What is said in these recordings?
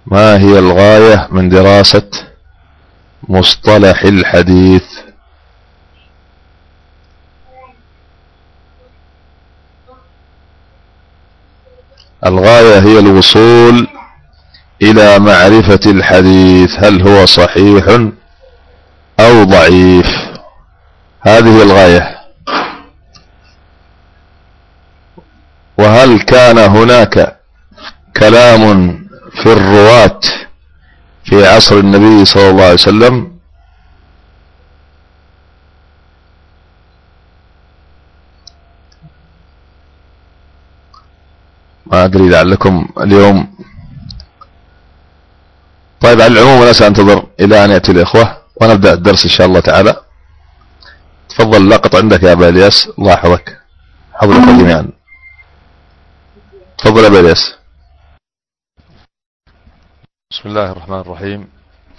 ما هي الغاية من دراسة مصطلح الحديث؟ الغاية هي الوصول إلى معرفة الحديث هل هو صحيح أو ضعيف، هذه الغاية. وهل كان هناك كلام في الرواة في عصر النبي صلى الله عليه وسلم؟ ما أدري لعلكم اليوم. طيب، على العموم أنا سأنتظر إلى أن يأتي الإخوة ونبدأ الدرس إن شاء الله تعالى. تفضل اللقط عندك يا أبا إلياس، الله يحفظك، حفظكم جميعا. تفضل يا أبا إلياس. بسم الله الرحمن الرحيم.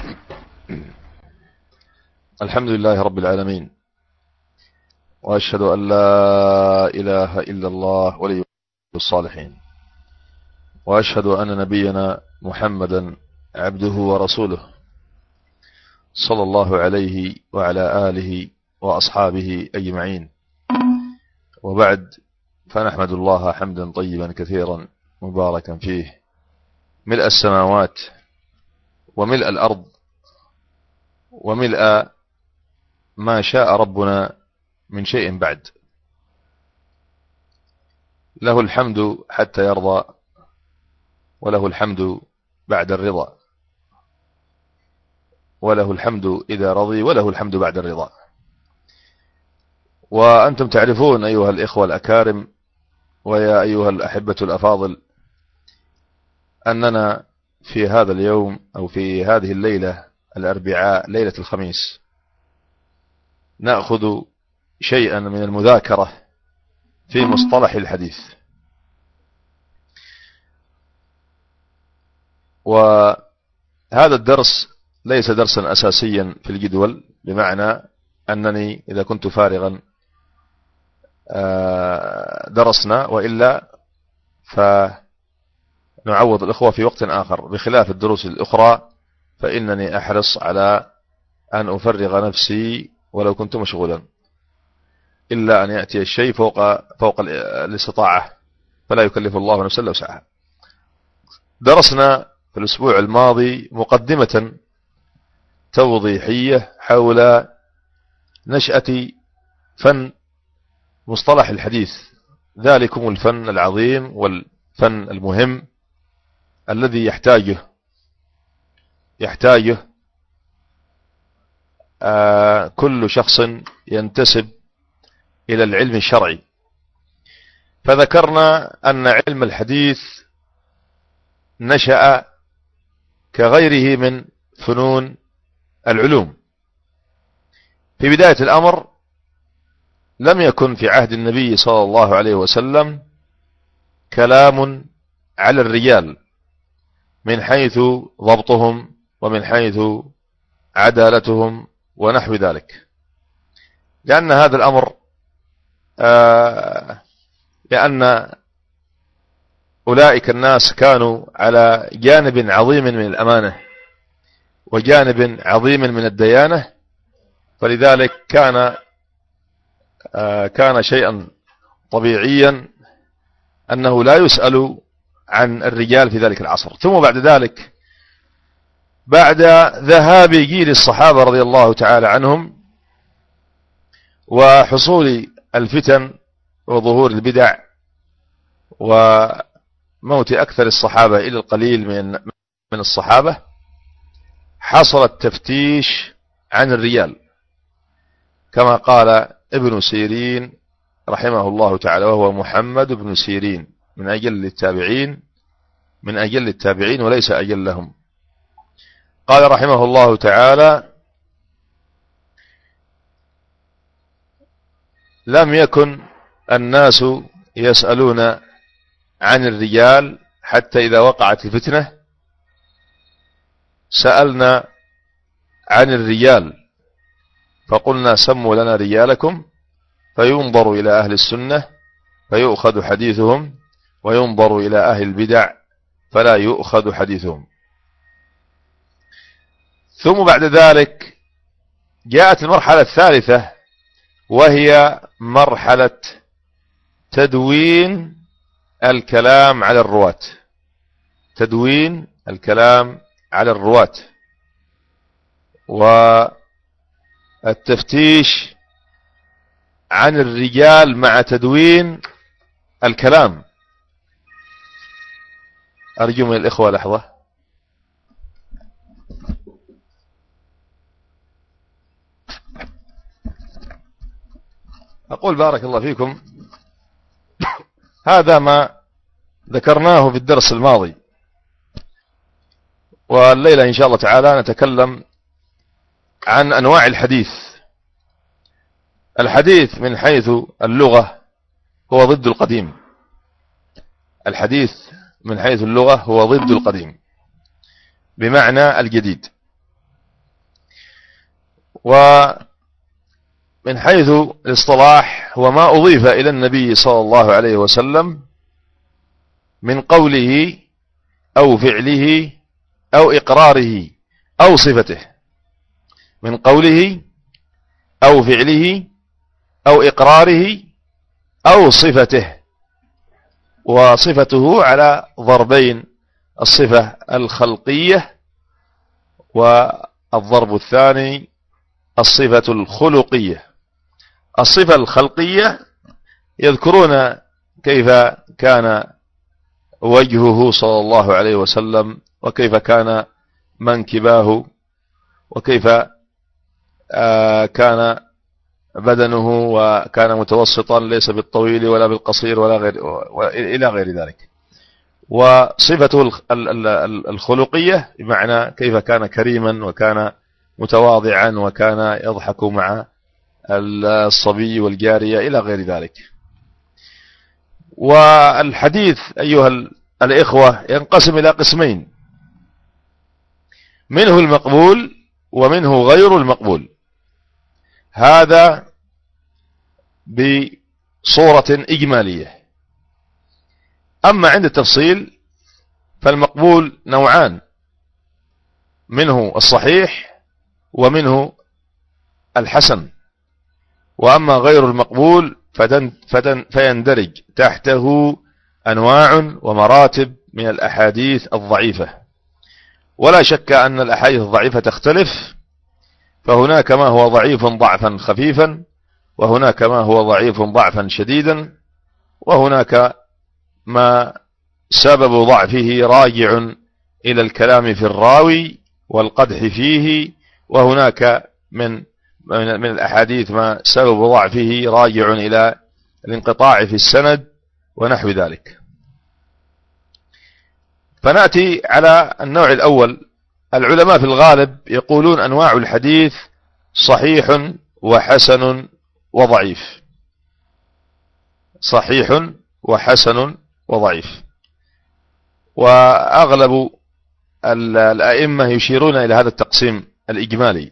الحمد لله رب العالمين، وأشهد أن لا إله إلا الله ولي الصالحين، وأشهد أن نبينا محمدا عبده ورسوله صلى الله عليه وعلى آله وأصحابه أجمعين. وبعد، فنحمد الله حمدا طيبا كثيرا مباركا فيه، ملء السماوات وملء الأرض وملء ما شاء ربنا من شيء بعد. له الحمد حتى يرضى، وله الحمد بعد الرضا، وله الحمد إذا رضي، وله الحمد بعد الرضا. وأنتم تعرفون أيها الإخوة الأكارم ويا أيها الأحبة الأفاضل أننا في هذا اليوم أو في هذه الليلة الأربعاء، ليلة الخميس، نأخذ شيئا من المذاكرة في مصطلح الحديث. وهذا الدرس ليس درسا أساسيا في الجدول، بمعنى أنني إذا كنت فارغا درسنا، وإلا فنعوض الإخوة في وقت آخر، بخلاف الدروس الأخرى فإنني أحرص على أن أفرغ نفسي ولو كنت مشغولا، إلا أن يأتي الشيء فوق الاستطاعة، فلا يكلف الله نفسا إلا وسعها. درسنا في الأسبوع الماضي مقدمة توضيحية حول نشأة فن مصطلح الحديث، ذلكم الفن العظيم والفن المهم الذي يحتاجه كل شخص ينتسب إلى العلم الشرعي. فذكرنا أن علم الحديث نشأ كغيره من فنون العلوم. في بداية الأمر لم يكن في عهد النبي صلى الله عليه وسلم كلام على الرجال من حيث ضبطهم ومن حيث عدالتهم ونحو ذلك، لأن هذا الأمر لأن أولئك الناس كانوا على جانب عظيم من الأمانة وجانب عظيم من الديانة، فلذلك كان شيئا طبيعيا أنه لا يسأل عن الرجال في ذلك العصر. ثم بعد ذلك، بعد ذهاب جيل الصحابة رضي الله تعالى عنهم وحصول الفتن وظهور البدع وموت أكثر الصحابة إلى القليل من الصحابة، حصل التفتيش عن الرجال، كما قال ابن سيرين رحمه الله تعالى، وهو محمد بن سيرين، من أجل التابعين وليس أجلهم. قال رحمه الله تعالى: لم يكن الناس يسألون عن الرجال حتى إذا وقعت الفتنة سألنا عن الرجال فقلنا سموا لنا رجالكم، فينظر إلى أهل السنة فيؤخذ حديثهم، وينظر إلى أهل البدع فلا يؤخذ حديثهم. ثم بعد ذلك جاءت المرحلة الثالثة، وهي مرحلة تدوين الكلام على الرواة. تدوين الكلام على الرواة والتفتيش عن الرجال مع تدوين الكلام. أرجو من الإخوة لحظة. أقول بارك الله فيكم، هذا ما ذكرناه في الدرس الماضي، والليلة إن شاء الله تعالى نتكلم عن أنواع الحديث. الحديث من حيث اللغة هو ضد القديم. الحديث من حيث اللغة هو ضد القديم بمعنى الجديد. ومن حيث الاصطلاح هو ما أضيف إلى النبي صلى الله عليه وسلم من قوله أو فعله أو إقراره أو صفته. من قوله أو فعله أو إقراره أو صفته. وصفته على ضربين: الصفة الخلقية، والضرب الثاني الصفة الخلقية. الصفة الخلقية يذكرون كيف كان وجهه صلى الله عليه وسلم، وكيف كان منكباه، وكيف كان بدنه، وكان متوسطا ليس بالطويل ولا بالقصير ولا غير إلى غير ذلك. وصفته الخلقية بمعنى كيف كان كريما، وكان متواضعا، وكان يضحك مع الصبي والجارية إلى غير ذلك. والحديث أيها الإخوة ينقسم إلى قسمين: منه المقبول ومنه غير المقبول. هذا بصورة إجمالية. أما عند التفصيل فالمقبول نوعان: منه الصحيح ومنه الحسن. وأما غير المقبول فيندرج تحته أنواع ومراتب من الأحاديث الضعيفة. ولا شك أن الأحاديث الضعيفة تختلف، فهناك ما هو ضعيف ضعفا خفيفا، وهناك ما هو ضعيف ضعفا شديدا، وهناك ما سبب ضعفه راجع إلى الكلام في الراوي والقدح فيه، وهناك من الأحاديث ما سبب ضعفه راجع إلى الانقطاع في السند ونحو ذلك. فنأتي على النوع الأول. العلماء في الغالب يقولون أنواع الحديث صحيح وحسن وضعيف. صحيح وحسن وضعيف. وأغلب الأئمة يشيرون إلى هذا التقسيم الإجمالي.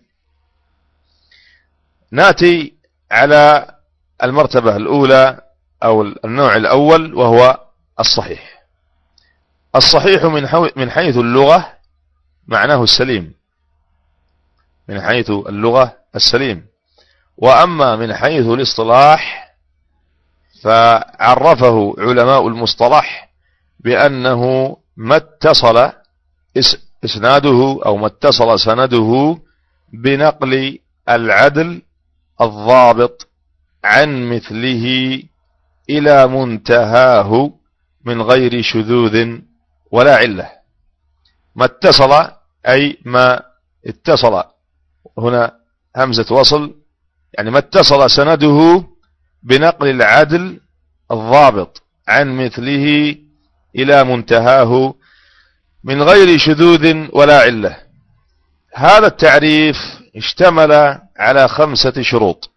نأتي على المرتبة الأولى أو النوع الأول، وهو الصحيح. الصحيح من حيث اللغة معناه السليم، من حيث اللغة السليم. وأما من حيث الاصطلاح فعرفه علماء المصطلح بأنه ما اتصل إسناده أو ما اتصل سنده بنقل العدل الضابط عن مثله إلى منتهاه من غير شذوذ ولا علة. ما اتصل أي ما اتصل، هنا همزة وصل، يعني ما اتصل سنده بنقل العدل الضابط عن مثله إلى منتهاه من غير شذوذ ولا علة. هذا التعريف اشتمل على 5 شروط: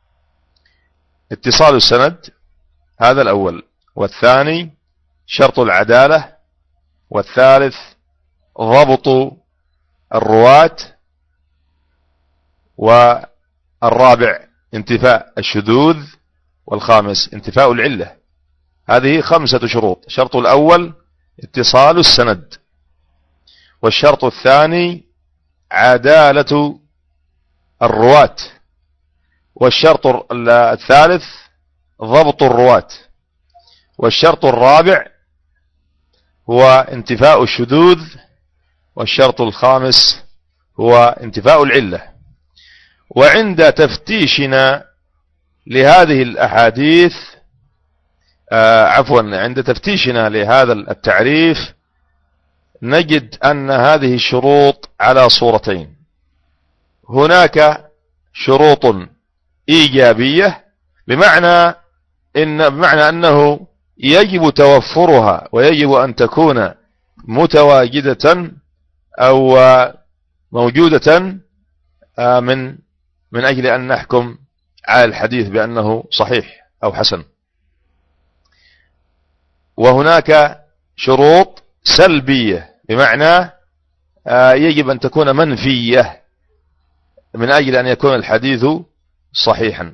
اتصال السند، هذا الأول، والثاني شرط العدالة، والثالث ضبط الرواة، والرابع انتفاء الشذوذ، والخامس انتفاء العلة. هذه 5 شروط. الشرط الأول اتصال السند، والشرط الثاني عدالة الرواة، والشرط الثالث ضبط الرواة، والشرط الرابع هو انتفاء الشذوذ، والشرط الخامس هو انتفاء العلة. وعند تفتيشنا لهذه الأحاديث عند تفتيشنا لهذا التعريف نجد أن هذه الشروط على صورتين. هناك شروط إيجابية بمعنى أنه يجب توفرها ويجب أن تكون متواجدة أو موجودة من أجل أن نحكم على الحديث بأنه صحيح أو حسن. وهناك شروط سلبية بمعنى يجب أن تكون منفية من أجل أن يكون الحديث صحيحا.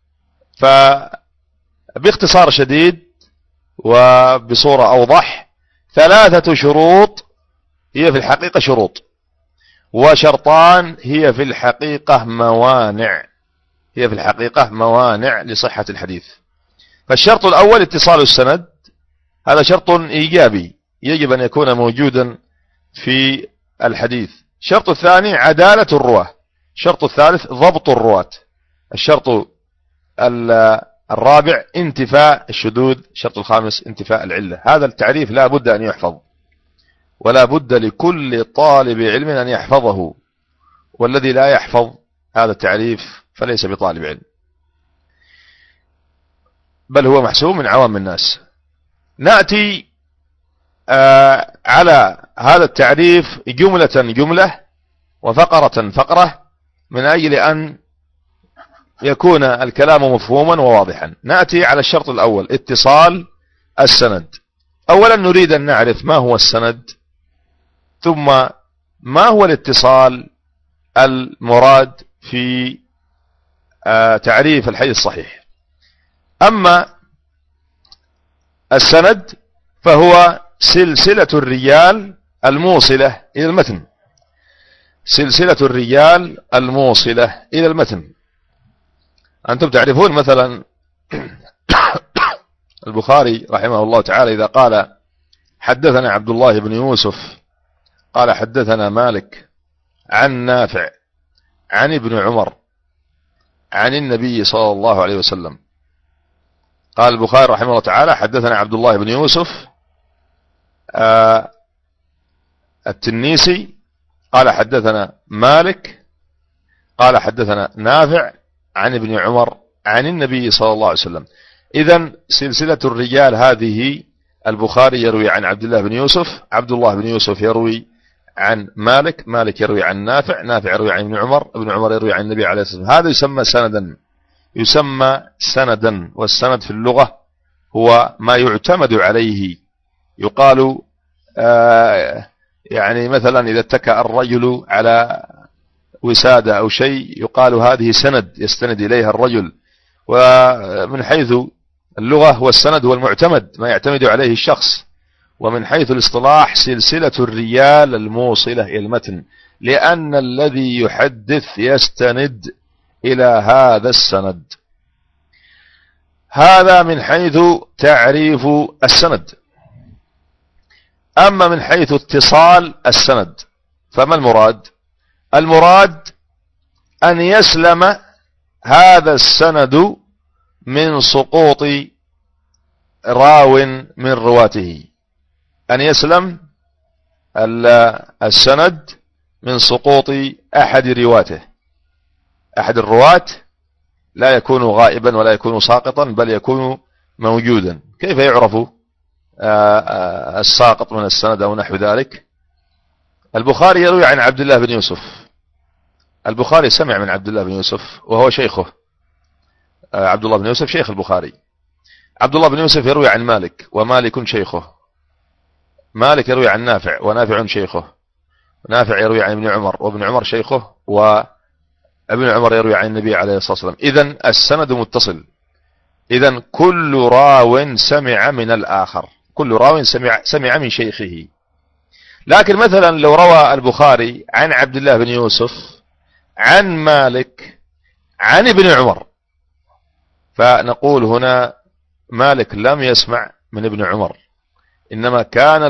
فباختصار شديد وبصورة أوضح، 3 شروط هي في الحقيقة شروط، وشرطان هي في الحقيقة موانع لصحة الحديث. فالشرط الأول اتصال السند، هذا شرط إيجابي يجب أن يكون موجودا في الحديث. الشرط الثاني عدالة الرواة، الشرط الثالث ضبط الرواة، الشرط الرابع انتفاء الشذوذ، الشرط الخامس انتفاء العلة. هذا التعريف لا بد أن يحفظ، ولا بد لكل طالب علم أن يحفظه، والذي لا يحفظ هذا التعريف فليس بطالب علم، بل هو محسوب من عوام الناس. نأتي على هذا التعريف جملة وفقرة فقرة من أجل أن يكون الكلام مفهوما وواضحا. نأتي على الشرط الأول اتصال السند. أولا نريد أن نعرف ما هو السند، ثم ما هو الاتصال المراد في تعريف الحديث الصحيح. أما السند فهو سلسلة الرجال الموصلة إلى المتن، سلسلة الرجال الموصلة إلى المتن. أنتم تعرفون مثلا البخاري رحمه الله تعالى إذا قال حدثنا عبد الله بن يوسف قال حدثنا مالك عن نافع عن ابن عمر عن النبي صلى الله عليه وسلم. قال البخاري رحمه الله تعالى حدثنا عبد الله بن يوسف التنيسي قال حدثنا مالك قال حدثنا نافع عن ابن عمر عن النبي صلى الله عليه وسلم. إذن سلسلة الرجال هذه البخاري يروي عن عبد الله بن يوسف، عبد الله بن يوسف يروي عن مالك، مالك يروي عن نافع، نافع يروي عن ابن عمر، ابن عمر يروي عن النبي عليه الصلاة والسلام. هذا يسمى سندا، يسمى سندا. والسند في اللغة هو ما يعتمد عليه. يقال يعني مثلا إذا اتكأ الرجل على وسادة أو شيء يقال هذه سند يستند إليها الرجل. ومن حيث اللغة هو السند هو المعتمد ما يعتمد عليه الشخص، ومن حيث الاصطلاح سلسلة الرجال الموصلة إلى المتن، لأن الذي يحدث يستند إلى هذا السند. هذا من حيث تعريف السند. أما من حيث اتصال السند فما المراد؟ المراد أن يسلم هذا السند من سقوط راو من رواته، أن يسلم السند من سقوط أحد رواته. أحد الرواة لا يكون غائبا ولا يكون ساقطا بل يكون موجودا. كيف يعرف الساقط من السند أو نحو ذلك؟ البخاري يروي عن عبد الله بن يوسف، البخاري سمع من عبد الله بن يوسف وهو شيخه، عبد الله بن يوسف شيخ البخاري. عبد الله بن يوسف يروي عن مالك ومالك شيخه، مالك يروي عن نافع ونافع شيخه، نافع يروي عن ابن عمر وابن عمر شيخه، وابن عمر يروي عن النبي عليه الصلاة والسلام. إذن السند متصل. إذن كل راو سمع من الآخر، كل راو سمع من شيخه. لكن مثلا لو روى البخاري عن عبد الله بن يوسف عن مالك عن ابن عمر، فنقول هنا مالك لم يسمع من ابن عمر، إنما كان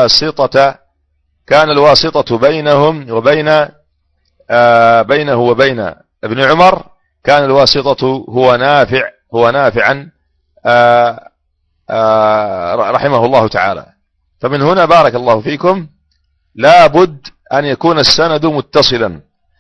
الواسطة بينهم وبين بينه وبين ابن عمر، كان الواسطة هو نافعا رحمه الله تعالى. فمن هنا بارك الله فيكم لا بد أن يكون السند متصلا،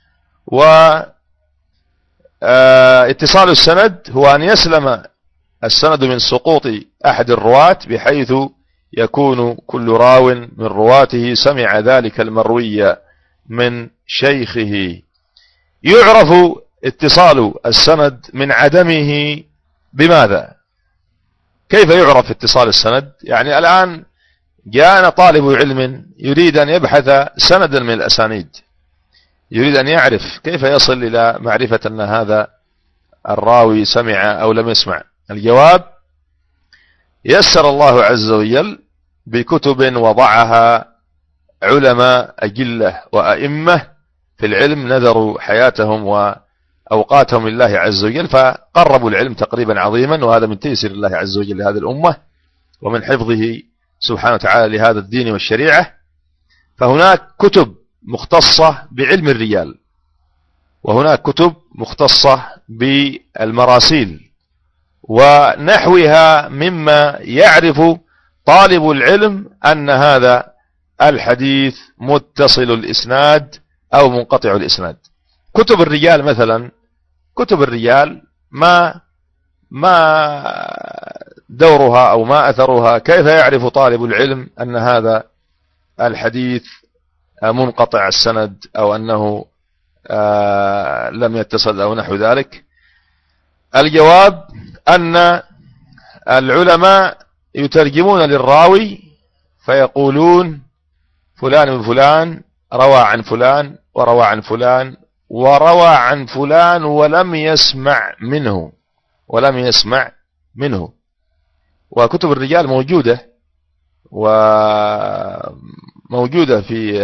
واتصال السند هو أن يسلم السند من سقوط أحد الرواة، بحيث يكون كل راو من رواته سمع ذلك المروي من شيخه. يعرف اتصال السند من عدمه بماذا؟ كيف يعرف اتصال السند؟ يعني الآن جاءنا طالب علم يريد أن يبحث سندا من الأسانيد، يريد أن يعرف كيف يصل إلى معرفة أن هذا الراوي سمع أو لم يسمع. الجواب: يسر الله عز وجل بكتب وضعها علماء أجلة وأئمة في العلم نذروا حياتهم وأوقاتهم لله عز وجل، فقربوا العلم تقريبا عظيما، وهذا من تيسير الله عز وجل لهذه الأمة ومن حفظه سبحانه وتعالى لهذا الدين والشريعة. فهناك كتب مختصة بعلم الرجال، وهناك كتب مختصة بالمراسيل ونحوها، مما يعرف طالب العلم أن هذا الحديث متصل الإسناد أو منقطع الإسناد. كتب الرجال مثلا، كتب الرجال ما دورها أو ما أثرها؟ كيف يعرف طالب العلم أن هذا الحديث منقطع السند أو أنه لم يتصل أو نحو ذلك؟ الجواب أن العلماء يترجمون للراوي فيقولون فلان من فلان روى عن فلان وروى عن فلان وروى عن فلان ولم يسمع منه. وكتب الرجال موجودة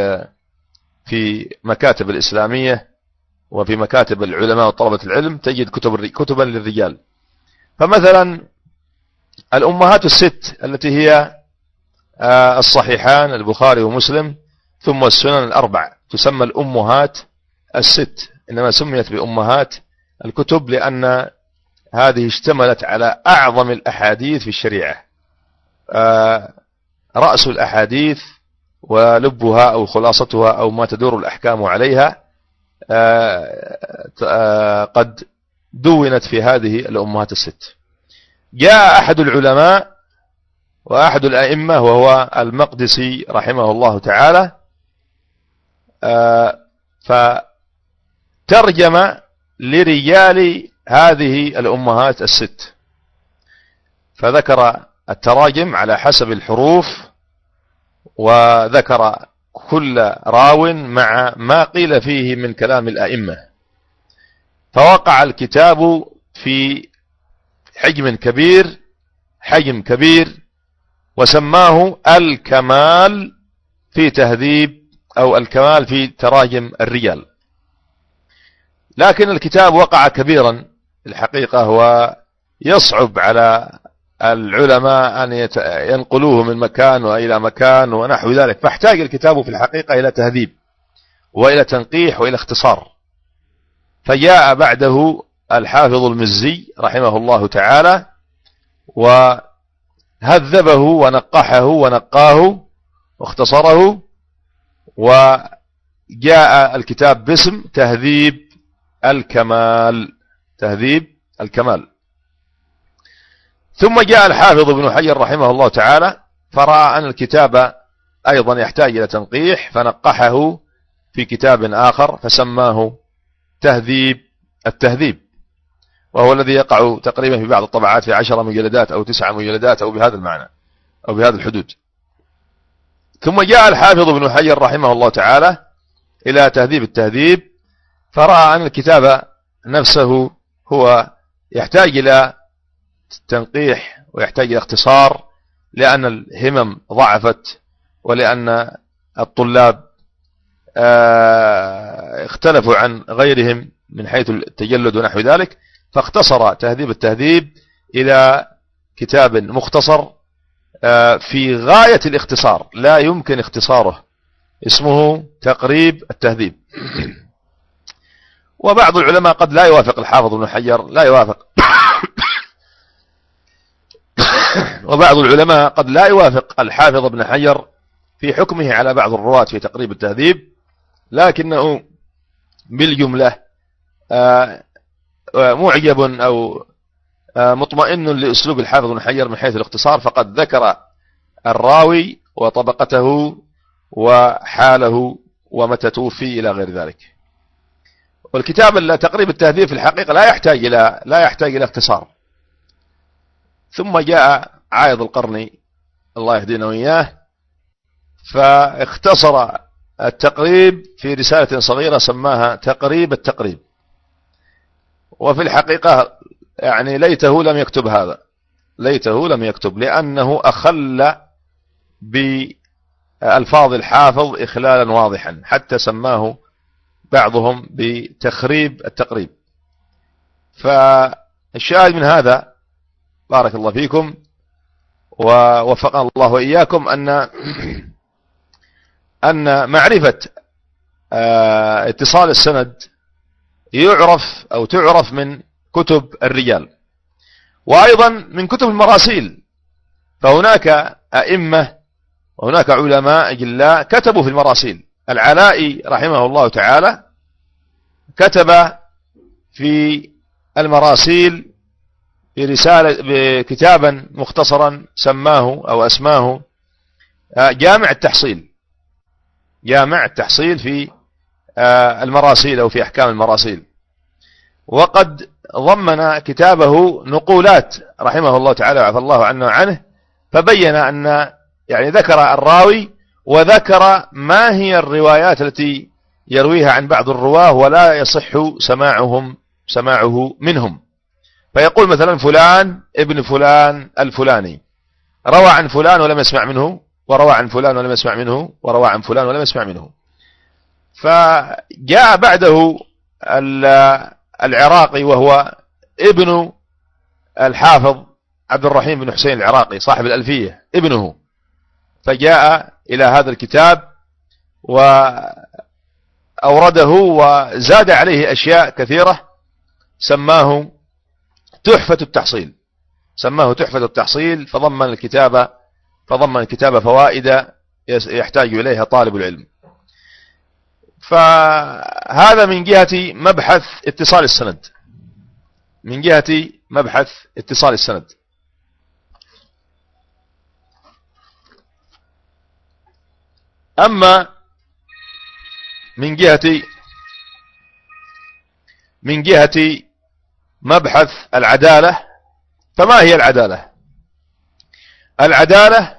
في مكاتب الإسلامية وفي مكاتب العلماء وطلبة العلم، تجد كتبا للرجال. فمثلا الأمهات الست التي هي الصحيحان البخاري ومسلم ثم السنن الأربع تسمى الأمهات الست، إنما سميت بأمهات الكتب لأن هذه اشتملت على أعظم الأحاديث في الشريعة، رأس الأحاديث ولبها أو خلاصتها أو ما تدور الأحكام عليها قد دونت في هذه الأمهات الست. جاء أحد العلماء وأحد الأئمة وهو المقدسي رحمه الله تعالى، فترجم لرجال هذه الأمهات الست، فذكر التراجم على حسب الحروف، وذكر كل راو مع ما قيل فيه من كلام الأئمة، فوقع الكتاب في حجم كبير وسماه الكمال في تهذيب أو الكمال في تراجم الرجال. لكن الكتاب وقع كبيرا الحقيقة، ويصعب على العلماء أن ينقلوه من مكان وإلى مكان ونحو ذلك، فاحتاج الكتاب في الحقيقة إلى تهذيب وإلى تنقيح وإلى اختصار. فجاء بعده الحافظ المزي رحمه الله تعالى وهذبه ونقحه ونقاه واختصره، وجاء الكتاب باسم تهذيب الكمال. ثم جاء الحافظ ابن حجر رحمه الله تعالى فرأى أن الكتاب أيضا يحتاج إلى تنقيح، فنقحه في كتاب آخر فسماه التهذيب، وهو الذي يقع تقريبا في بعض الطبعات في 10 مجلدات أو 9 مجلدات أو بهذا المعنى أو بهذا الحدود. ثم جاء الحافظ ابن حجر رحمه الله تعالى إلى التهذيب، فرأى أن الكتاب نفسه هو يحتاج إلى تنقيح ويحتاج إلى اختصار، لأن الهمم ضعفت ولأن الطلاب اختلفوا عن غيرهم من حيث التجلد ونحو ذلك، فاختصر تهذيب التهذيب إلى كتاب مختصر في غاية الاختصار، لا يمكن اختصاره، اسمه تقريب التهذيب. وبعض العلماء قد لا يوافق الحافظ ابن حجر، لا يوافق وبعض العلماء قد لا يوافق الحافظ ابن حجر في حكمه على بعض الرواة في تقريب التهذيب، لكنه بالجملة معجب أو مطمئن لأسلوب الحافظ ابن حجر من حيث الاختصار، فقد ذكر الراوي وطبقته وحاله ومتى توفي إلى غير ذلك. والكتاب تقريب التهذيب في الحقيقة لا يحتاج إلى اختصار. ثم جاء عايض القرني الله يهدينا وإياه فاختصر التقريب في رسالة صغيرة سماها تقريب التقريب. وفي الحقيقة يعني ليته لم يكتب هذا، ليته لم يكتب، لأنه أخل بألفاظ الحافظ إخلالا واضحا، حتى سماه بعضهم بتخريب التقريب. فالشاهد من هذا بارك الله فيكم ووفقنا الله وإياكم أن معرفة اتصال السند تعرف من كتب الرجال، وأيضا من كتب المراسيل. فهناك أئمة وهناك علماء جلاء كتبوا في المراسيل. العلائي رحمه الله تعالى كتب في المراسيل بكتابا مختصرا سماه أو أسماه جامع التحصيل في المراسيل أو في أحكام المراسيل. وقد ضمن كتابه نقولات رحمه الله تعالى وعفى الله عنه وعنه، فبين أن يعني ذكر الراوي وذكر ما هي الروايات التي يرويها عن بعض الرواه ولا يصح سماعه منهم. فيقول مثلا فلان ابن فلان الفلاني روى عن فلان ولم يسمع منه، وروى عن فلان ولم يسمع منه، وروى عن فلان ولم يسمع منه. فجاء بعده العراقي وهو ابن الحافظ عبد الرحيم بن حسين العراقي صاحب الألفية، ابنه، فجاء إلى هذا الكتاب وأورده وزاد عليه أشياء كثيرة، سماه تحفة التحصيل، فضمن الكتاب فوائد يحتاج إليها طالب العلم. فهذا من جهة مبحث اتصال السند. أما من جهة مبحث العدالة، فما هي العدالة؟ العدالة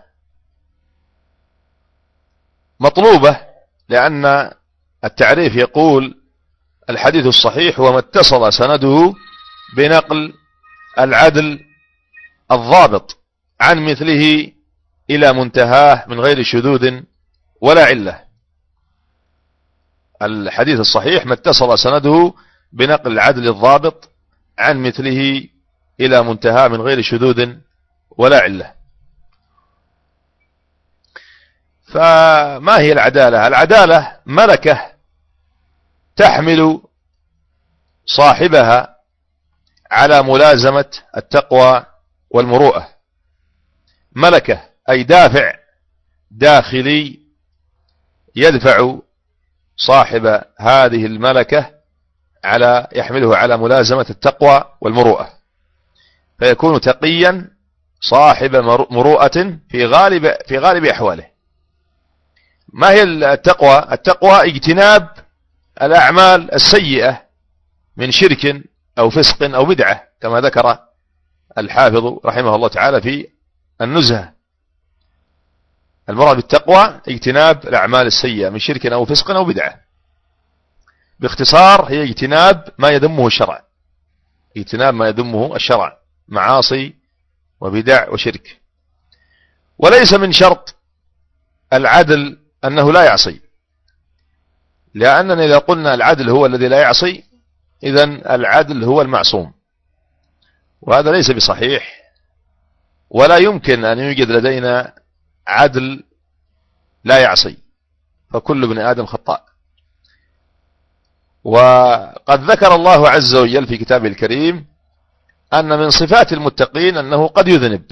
مطلوبة، لأن التعريف يقول الحديث الصحيح وما اتصل سنده بنقل العدل الضابط عن مثله إلى منتهاه من غير شذوذ ولا علة. الحديث الصحيح ما اتصل سنده بنقل العدل الضابط عن مثله إلى منتهاه من غير شذوذ ولا علة. فما هي العدالة؟ العدالة ملكة تحمل صاحبها على ملازمة التقوى والمروءة. ملكة أي دافع داخلي يدفع صاحب هذه الملكة يحمله على ملازمة التقوى والمروءة، فيكون تقيا صاحب مروءة في غالب أحواله. ما هي التقوى؟ التقوى اجتناب الأعمال السيئة من شرك أو فسق أو بدعة، كما ذكر الحافظ رحمه الله تعالى في النزهة. المراد بالتقوى اجتناب الأعمال السيئة من شرك أو فسق أو بدعة. باختصار هي اجتناب ما يذمه الشرع، معاصي وبدع وشرك. وليس من شرط العدل أنه لا يعصي، لأننا إذا قلنا العدل هو الذي لا يعصي إذن العدل هو المعصوم، وهذا ليس بصحيح، ولا يمكن أن يوجد لدينا عدل لا يعصي، فكل ابن آدم خطاء. وقد ذكر الله عز وجل في كتابه الكريم أن من صفات المتقين أنه قد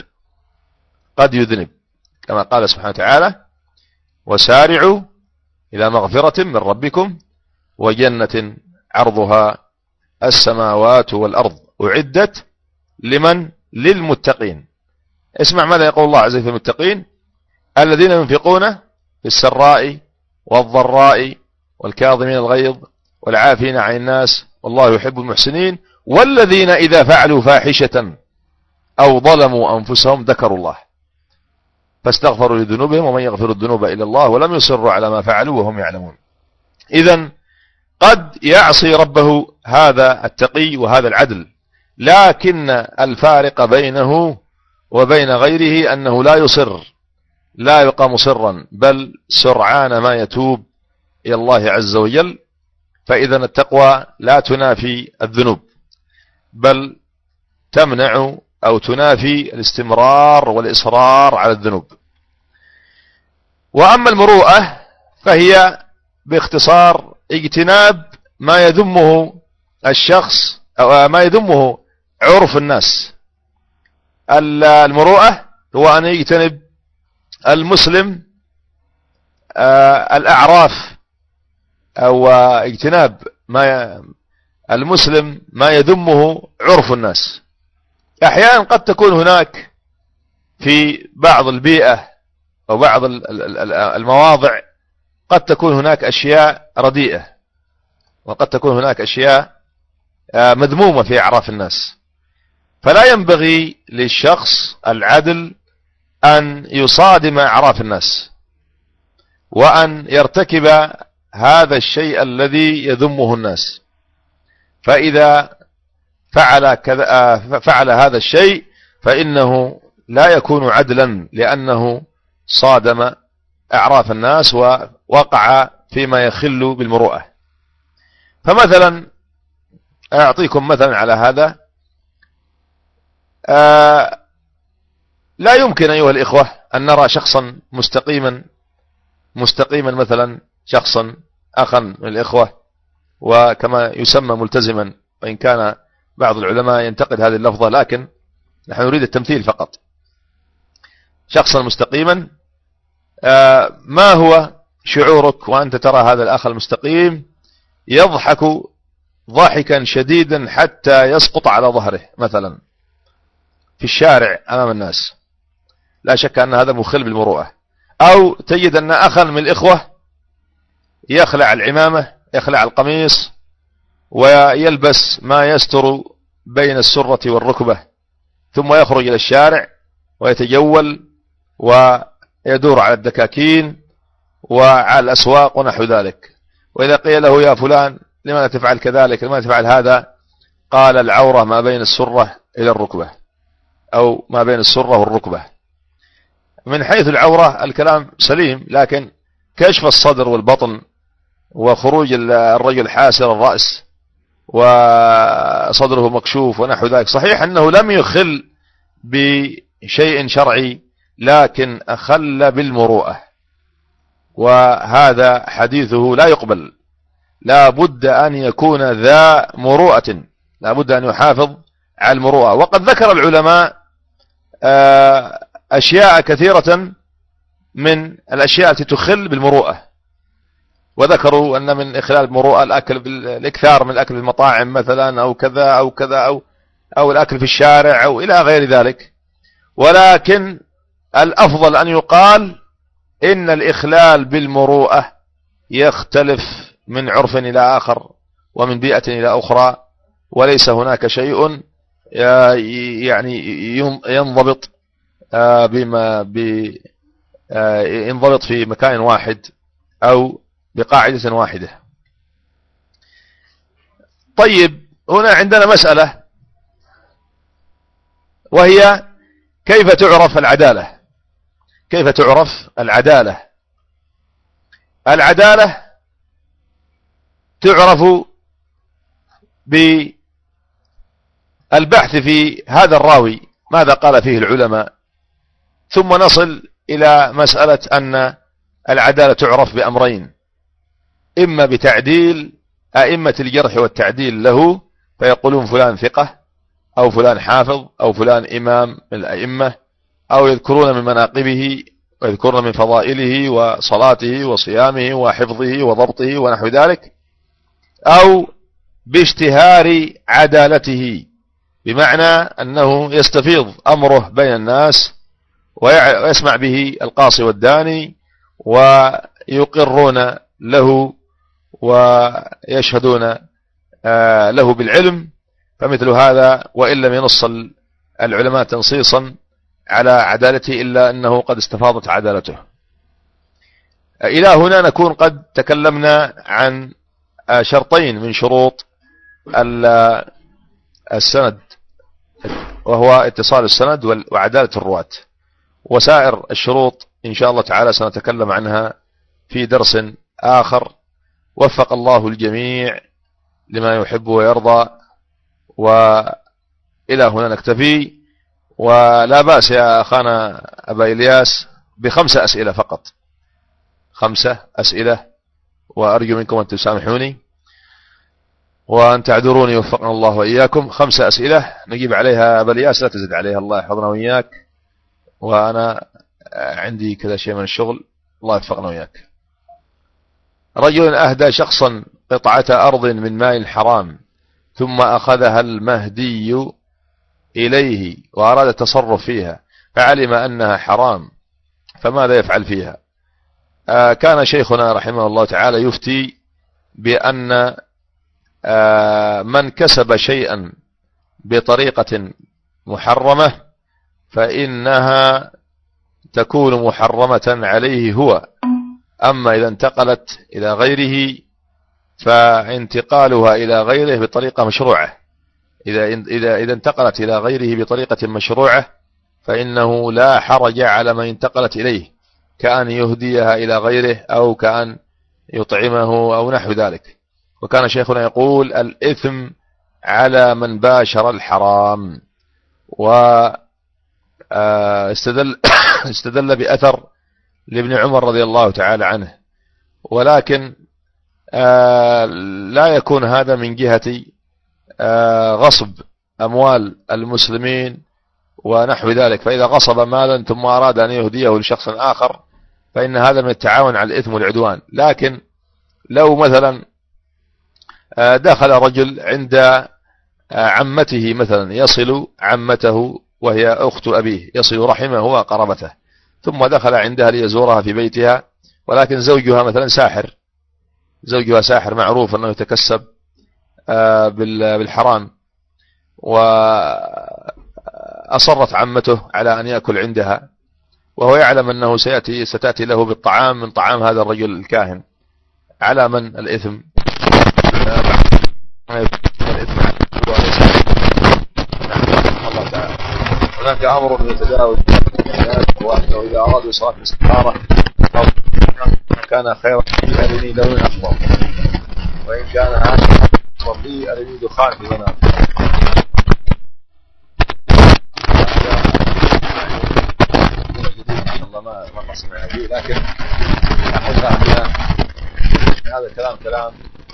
يذنب كما قال سبحانه وتعالى: وسارعوا إلى مغفرة من ربكم وجنة عرضها السماوات والأرض أعدت لمن؟ للمتقين. اسمع ماذا يقول الله عز وجل في المتقين: الذين ينفقون في السراء والضراء والكاظمين الغيظ والعافين عن الناس والله يحب المحسنين والذين إذا فعلوا فاحشة أو ظلموا أنفسهم ذكروا الله فاستغفروا لذنوبهم ومن يغفر الذنوب إلا الله ولم يصروا على ما فعلوا وهم يعلمون. إذن قد يعصي ربه هذا التقي وهذا العدل، لكن الفارق بينه وبين غيره أنه لا يصر، لا يبقى مصرا، بل سرعان ما يتوب إلى الله عز وجل. فإذا التقوى لا تنافي الذنوب، بل تمنع أو تنافي الاستمرار والإصرار على الذنوب. وأما المروءة فهي باختصار اجتناب ما يذمه الشخص أو ما يذمه عرف الناس. المروءة هو أن يجتنب المسلم الأعراف، أو اجتناب المسلم ما يذمه عرف الناس. أحيانا قد تكون هناك في بعض البيئة أو بعض المواضع قد تكون هناك أشياء رديئة، وقد تكون هناك أشياء مذمومة في أعراف الناس، فلا ينبغي للشخص العدل أن يصادم أعراف الناس وأن يرتكب هذا الشيء الذي يذمه الناس. فإذا فعل هذا الشيء فإنه لا يكون عدلا، لأنه صادم أعراف الناس ووقع فيما يخل بالمروءة. فمثلا أعطيكم مثلا على هذا. لا يمكن أيها الإخوة أن نرى شخصا مستقيما مثلا شخصا أخا من الإخوة، وكما يسمى ملتزما، وإن كان بعض العلماء ينتقد هذه اللفظة، لكن نحن نريد التمثيل فقط. شخصا مستقيما، ما هو شعورك وأنت ترى هذا الأخ المستقيم يضحك ضحكا شديدا حتى يسقط على ظهره مثلا في الشارع أمام الناس؟ لا شك أن هذا مخل بالمروءة. أو تجد أن أخا من الإخوة يخلع العمامة، يخلع القميص، ويلبس ما يستر بين السرة والركبة، ثم يخرج إلى الشارع ويتجول ويدور على الدكاكين وعلى الأسواق ونحو ذلك. وإذا قيل له: يا فلان لماذا تفعل كذلك، لماذا تفعل هذا؟ قال: العورة ما بين السرة إلى الركبة، أو ما بين السرة والركبة. من حيث العورة الكلام سليم، لكن كشف الصدر والبطن وخروج الرجل حاسر الرأس وصدره مكشوف ونحو ذلك، صحيح أنه لم يخل بشيء شرعي، لكن أخل بالمروءة، وهذا حديثه لا يقبل. لا بد أن يكون ذا مروءة، لا بد أن يحافظ على المروءة. وقد ذكر العلماء أشياء كثيرة من الأشياء التي تخل بالمروءة، وذكروا أن من إخلال المروءة الإكثار من الأكل في المطاعم مثلا، أو كذا أو كذا، أو الأكل في الشارع، أو إلى غير ذلك. ولكن الأفضل أن يقال إن الإخلال بالمروءة يختلف من عرف إلى آخر ومن بيئة إلى أخرى، وليس هناك شيء يعني ينضبط ينضبط في مكان واحد أو بقاعدة واحدة. طيب، هنا عندنا مسألة، وهي كيف تعرف العدالة؟ كيف تعرف العدالة؟ العدالة تعرف بالبحث في هذا الراوي ماذا قال فيه العلماء، ثم نصل إلى مسألة أن العدالة تعرف بأمرين: إما بتعديل أئمة الجرح والتعديل له فيقولون فلان ثقة أو فلان حافظ أو فلان إمام من الأئمة، أو يذكرون من مناقبه ويذكرون من فضائله وصلاته وصيامه وحفظه وضبطه ونحو ذلك، أو باشتهار عدالته بمعنى أنه يستفيض أمره بين الناس ويسمع به القاصي والداني ويقرون له ويشهدون له بالعلم. فمثل هذا وإن لم ينص العلماء تنصيصا على عدالته إلا أنه قد استفاضت عدالته. إلى هنا نكون قد تكلمنا عن شرطين من شروط السند، وهو اتصال السند وعدالة الرواة، وسائر الشروط إن شاء الله تعالى سنتكلم عنها في درس آخر. وفق الله الجميع لما يحب ويرضى. وإلى هنا نكتفي، ولا بأس يا أخانا أبا إلياس ب5 أسئلة فقط، 5 أسئلة، وأرجو منكم أن تسامحوني وأن تعذروني وفقنا الله وإياكم. 5 أسئلة نجيب عليها أبا إلياس، لا تزد عليها، الله يحفظنا وإياك، وأنا عندي كذا شيء من الشغل، الله يوفقنا وإياك. رجل أهدى شخصا قطعة أرض من ماء حرام ثم أخذها المهدي إليه وأراد التصرف فيها فعلم أنها حرام، فماذا يفعل فيها؟ كان شيخنا رحمه الله تعالى يفتي بأن من كسب شيئا بطريقة محرمة فإنها تكون محرمة عليه هو، أما إذا انتقلت إلى غيره فانتقالها إلى غيره بطريقة مشروعة. إذا انتقلت إلى غيره بطريقة مشروعة فإنه لا حرج على من انتقلت إليه، كأن يهديها إلى غيره أو كأن يطعمه أو نحو ذلك. وكان شيخنا يقول: الإثم على من باشر الحرام. واستدل بأثر لابن عمر رضي الله تعالى عنه، ولكن لا يكون هذا من جهة غصب أموال المسلمين ونحو ذلك، فإذا غصب مالا ثم أراد أن يهديه لشخص آخر فإن هذا من التعاون على الإثم والعدوان. لكن لو مثلا دخل رجل عند عمته مثلا، يصل عمته وهي أخت أبيه، يصل رحمه وقربته، ثم دخل عندها ليزورها في بيتها، ولكن زوجها مثلا ساحر، زوجها ساحر معروف أنه يتكسب بالحرام، وأصرت عمته على أن يأكل عندها وهو يعلم أنه ستأتي له بالطعام من طعام هذا الرجل الكاهن. على من الإثم؟ الله تعالى. هناك أمر يتجاوز وأنه إذا أرادوا صلاة الاستخارة كان خيرا في أرني لون أخضر، وإن كان هذا في أرني دخان في منام. الله ما سمعنا به، لكن أخذنا هذا الكلام كلام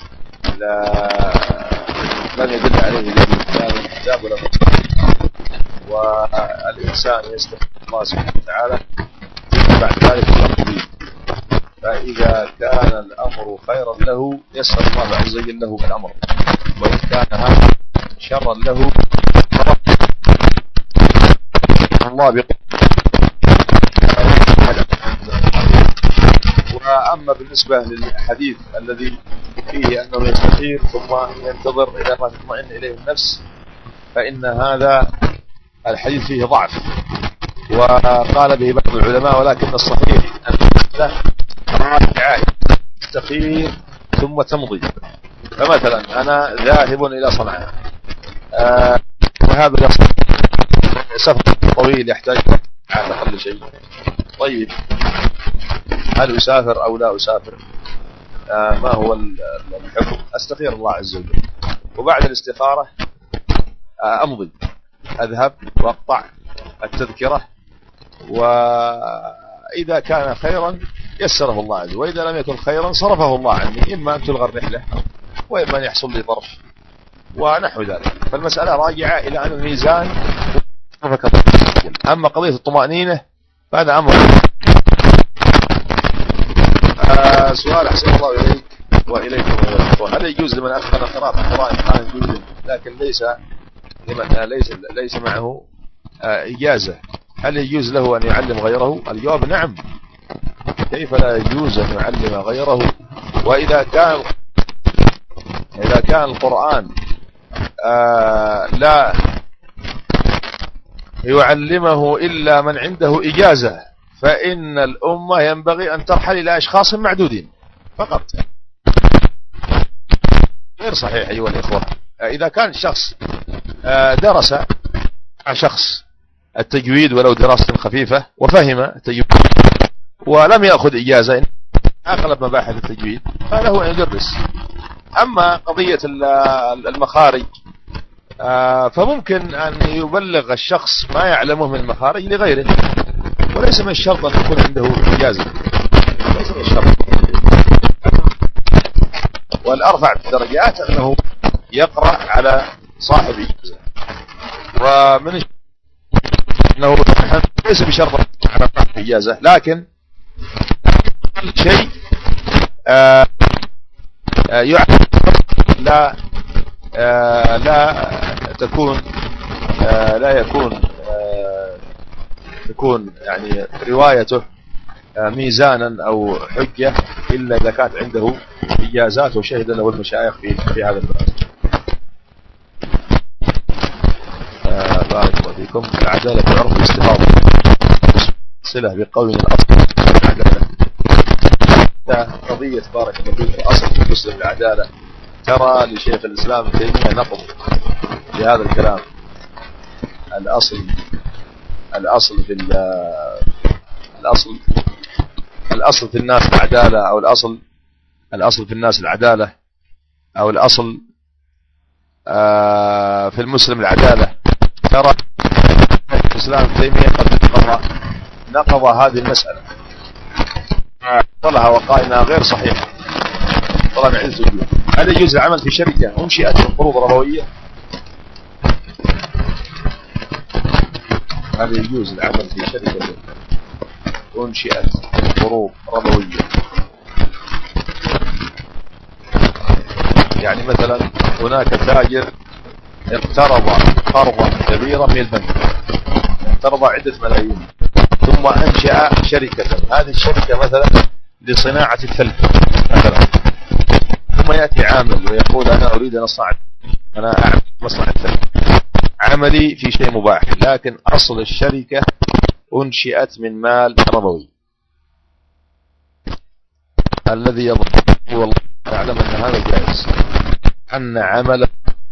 لم يدل عليه لا من الكتاب ولا من السنة، والإنسان يستغفر الله سبحانه وتعالى بعد ذلك يقضي. فإذا كان الأمر خيرا له يسأل الله عز وجل له بالأمر، وإن كان هذا شرا له الله بقدر. وأما بالنسبة للحديث الذي فيه أنه يستخير ثم ينتظر إلى ما تطمئن إليه النفس، فإن هذا الحديث فيه ضعف وقال به بعض العلماء، ولكن الصحيح أن راجع تستخير ثم تمضي. فمثلا أنا ذاهب إلى صنعاء وهذا سفر طويل يحتاج على أقل شيء، طيب هل أسافر أو لا أسافر؟ ما هو الحكم، أستخير الله عز وجل، وبعد الاستخارة أمضي، أذهب وأقطع التذكرة، وإذا كان خيرا يسره الله عز وجل، وإذا لم يكن خيرا صرفه الله عني، إما أن تلغى الرحلة وإما أن يحصل لي ظرف ونحو ذلك. فالمسألة راجعة إلى أن الميزان. أما قضية الطمأنينة فهذا أمر. سؤال أحسن الله إليك وإليكم، هل يجوز لمن أتقن قراءة القرآن جزء لكن ليس معه إجازة، هل يجوز له أن يعلم غيره؟ الجواب نعم، كيف لا يجوز أن يعلم غيره؟ وإذا كان القرآن لا يعلمه إلا من عنده إجازة، فإن الأمة ينبغي أن ترحل إلى أشخاص معدودين فقط. غير صحيح أيها الإخوة. إذا كان شخص درس مع شخص التجويد ولو دراسة خفيفة وفهم التجويد ولم يأخذ إجازة أغلب مباحث التجويد، فله أن يدرس. أما قضية المخارج فممكن أن يبلغ الشخص ما يعلمه من المخارج لغيره، وليس من الشرط أن تكون عنده إجازة، ليس من الشرط. والأرفع في الدرجات أنه يقرأ على صاحب إجازة، ومن أنه ليس بشرط على صاحب إجازة، لكن شيء يعلم تكون يعني روايته ميزانا أو حجة إلا إذا كانت عنده إجازات وشهد له المشايخ في هذا الباب. بارك الله فيكم. العدالة تعرف بالاستفاضة، صلة بقول الأصل العدالة. قضية بارك الله فيكم الأصل في مسلم العدالة، ترى لشيخ الإسلام ابن تيمية نقض لهذا الكلام. الأصل في الناس العدالة، أو الأصل في الناس العدالة، أو الأصل في المسلم العدالة. ترى الإسلام ابن تيمية قد نقض هذه المسألة، طلها وقائنا غير صحيحة، طلع من عدة وجوه. هل يجوز العمل في شركة أنشئت من قروض ربوية؟ هل يجوز العمل في شركة أنشئت من قروض ربوية؟ يعني مثلا هناك تاجر اقترض قرضا كبيرا من البنك، اقترض عدة ملايين، ثم أنشأ شركة، هذه الشركة مثلا لصناعة الثلج مثلا، ثم يأتي عامل ويقول أنا أريد أن أعمل مصنع الثلج، عملي في شيء مباح، لكن أصل الشركة أنشئت من مال ربوي. الذي يظن والله أعلم أن هذا جائز، أن عمل.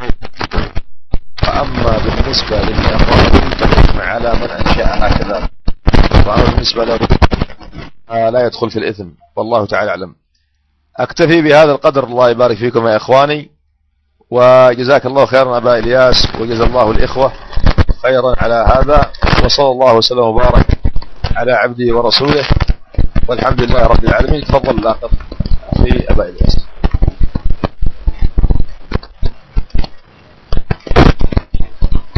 وأما بالنسبة للإقرار فالإثم على من أنشأها كذلك، وأما بالنسبة له لا يدخل في الإثم، والله تعالى أعلم. أكتفي بهذا القدر. الله يبارك فيكم يا إخواني، وجزاك الله خيرا أبا إلياس، وجزا الله الإخوة خيرا على هذا، وصلى الله وسلم وبارك على عبده ورسوله، والحمد لله رب العالمين. تفضل الأخ في أبا إلياس.